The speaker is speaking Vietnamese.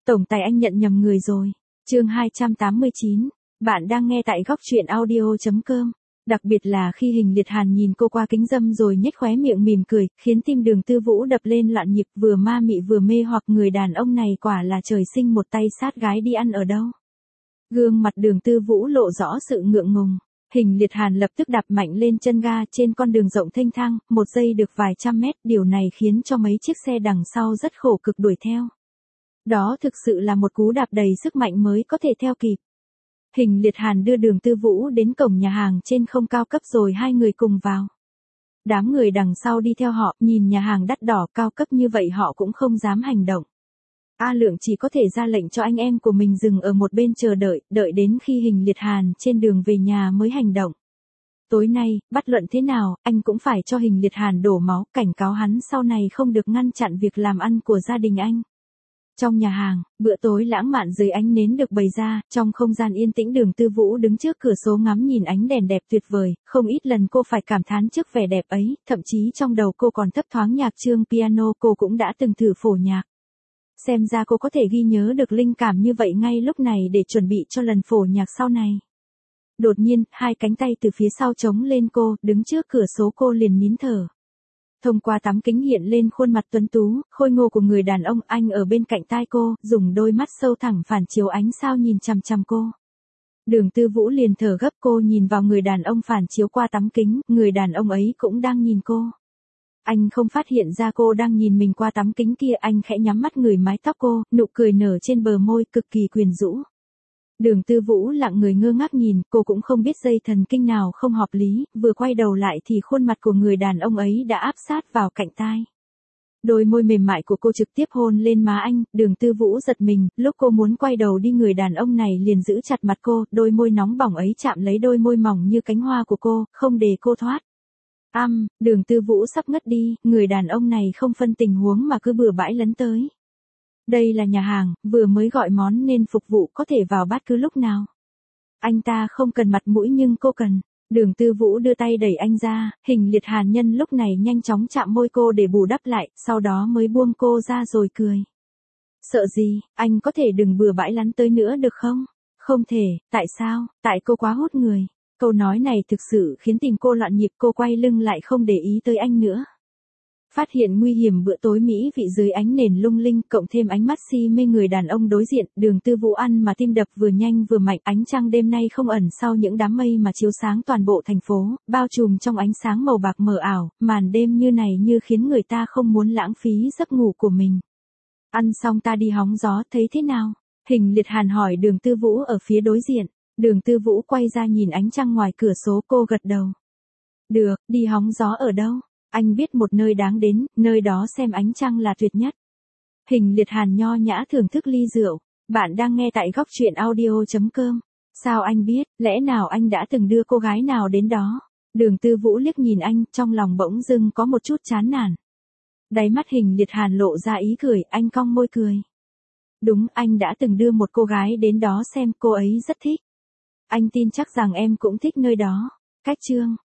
Tổng tài anh nhận nhầm người rồi. Chương 289. Bạn đang nghe tại góc truyện audio.com. Đặc biệt là khi Hình Liệt Hàn nhìn cô qua kính râm rồi nhếch khóe miệng mỉm cười, khiến tim Đường Tư Vũ đập lên loạn nhịp, vừa ma mị vừa mê hoặc. Người đàn ông này quả là trời sinh một tay sát gái đi ăn ở đâu. Gương mặt Đường Tư Vũ lộ rõ sự ngượng ngùng. Hình Liệt Hàn lập tức đạp mạnh lên chân ga trên con đường rộng thênh thang, một giây được vài trăm mét, điều này khiến cho mấy chiếc xe đằng sau rất khổ cực đuổi theo. Đó thực sự là một cú đạp đầy sức mạnh mới có thể theo kịp. Hình Liệt Hàn đưa Đường Tư Vũ đến cổng nhà hàng trên không cao cấp rồi hai người cùng vào. Đám người đằng sau đi theo họ, nhìn nhà hàng đắt đỏ cao cấp như vậy họ cũng không dám hành động. A Lượng chỉ có thể ra lệnh cho anh em của mình dừng ở một bên chờ đợi đến khi Hình Liệt Hàn trên đường về nhà mới hành động. Tối nay, bất luận thế nào, anh cũng phải cho Hình Liệt Hàn đổ máu, cảnh cáo hắn sau này không được ngăn chặn việc làm ăn của gia đình anh. Trong nhà hàng, bữa tối lãng mạn dưới ánh nến được bày ra, trong không gian yên tĩnh Đường Tư Vũ đứng trước cửa sổ ngắm nhìn ánh đèn đẹp tuyệt vời, không ít lần cô phải cảm thán trước vẻ đẹp ấy, thậm chí trong đầu cô còn thấp thoáng nhạc chương piano cô cũng đã từng thử phổ nhạc. Xem ra cô có thể ghi nhớ được linh cảm như vậy ngay lúc này để chuẩn bị cho lần phổ nhạc sau này. Đột nhiên, hai cánh tay từ phía sau chống lên cô, đứng trước cửa sổ cô liền nín thở. Thông qua tấm kính hiện lên khuôn mặt tuấn tú, khôi ngô của người đàn ông, anh ở bên cạnh tai cô, dùng đôi mắt sâu thẳm phản chiếu ánh sao nhìn chằm chằm cô. Đường Tư Vũ liền thở gấp, cô nhìn vào người đàn ông phản chiếu qua tấm kính, người đàn ông ấy cũng đang nhìn cô. Anh không phát hiện ra cô đang nhìn mình qua tấm kính kia, anh khẽ nhắm mắt ngửi mái tóc cô, nụ cười nở trên bờ môi cực kỳ quyến rũ. Đường Tư Vũ lặng người ngơ ngác nhìn, cô cũng không biết dây thần kinh nào không hợp lý, vừa quay đầu lại thì khuôn mặt của người đàn ông ấy đã áp sát vào cạnh tai. Đôi môi mềm mại của cô trực tiếp hôn lên má anh, Đường Tư Vũ giật mình, lúc cô muốn quay đầu đi người đàn ông này liền giữ chặt mặt cô, đôi môi nóng bỏng ấy chạm lấy đôi môi mỏng như cánh hoa của cô, không để cô thoát. Đường Tư Vũ sắp ngất đi, người đàn ông này không phân tình huống mà cứ bừa bãi lấn tới. Đây là nhà hàng, vừa mới gọi món nên phục vụ có thể vào bát cứ lúc nào. Anh ta không cần mặt mũi nhưng cô cần. Đường Tư Vũ đưa tay đẩy anh ra, Hình Liệt Hàn nhân lúc này nhanh chóng chạm môi cô để bù đắp lại, sau đó mới buông cô ra rồi cười. Sợ gì, anh có thể đừng bừa bãi lắn tới nữa được không? Không thể, tại sao? Tại cô quá hút người. Câu nói này thực sự khiến tim cô loạn nhịp, cô quay lưng lại không để ý tới anh nữa. Phát hiện nguy hiểm bữa tối mỹ vị dưới ánh nền lung linh, cộng thêm ánh mắt si mê người đàn ông đối diện, Đường Tư Vũ ăn mà tim đập vừa nhanh vừa mạnh, ánh trăng đêm nay không ẩn sau những đám mây mà chiếu sáng toàn bộ thành phố, bao trùm trong ánh sáng màu bạc mờ ảo, màn đêm như này như khiến người ta không muốn lãng phí giấc ngủ của mình. Ăn xong ta đi hóng gió, thấy thế nào? Hình Liệt Hàn hỏi Đường Tư Vũ ở phía đối diện. Đường Tư Vũ quay ra nhìn ánh trăng ngoài cửa sổ, cô gật đầu. Được, đi hóng gió ở đâu? Anh biết một nơi đáng đến, nơi đó xem ánh trăng là tuyệt nhất. Hình Liệt Hàn nho nhã thưởng thức ly rượu. Bạn đang nghe tại góc truyện audio.com. Sao anh biết, lẽ nào anh đã từng đưa cô gái nào đến đó? Đường Tư Vũ liếc nhìn anh, trong lòng bỗng dưng có một chút chán nản. Đáy mắt Hình Liệt Hàn lộ ra ý cười, anh cong môi cười. Đúng, anh đã từng đưa một cô gái đến đó xem, cô ấy rất thích. Anh tin chắc rằng em cũng thích nơi đó. Cách chương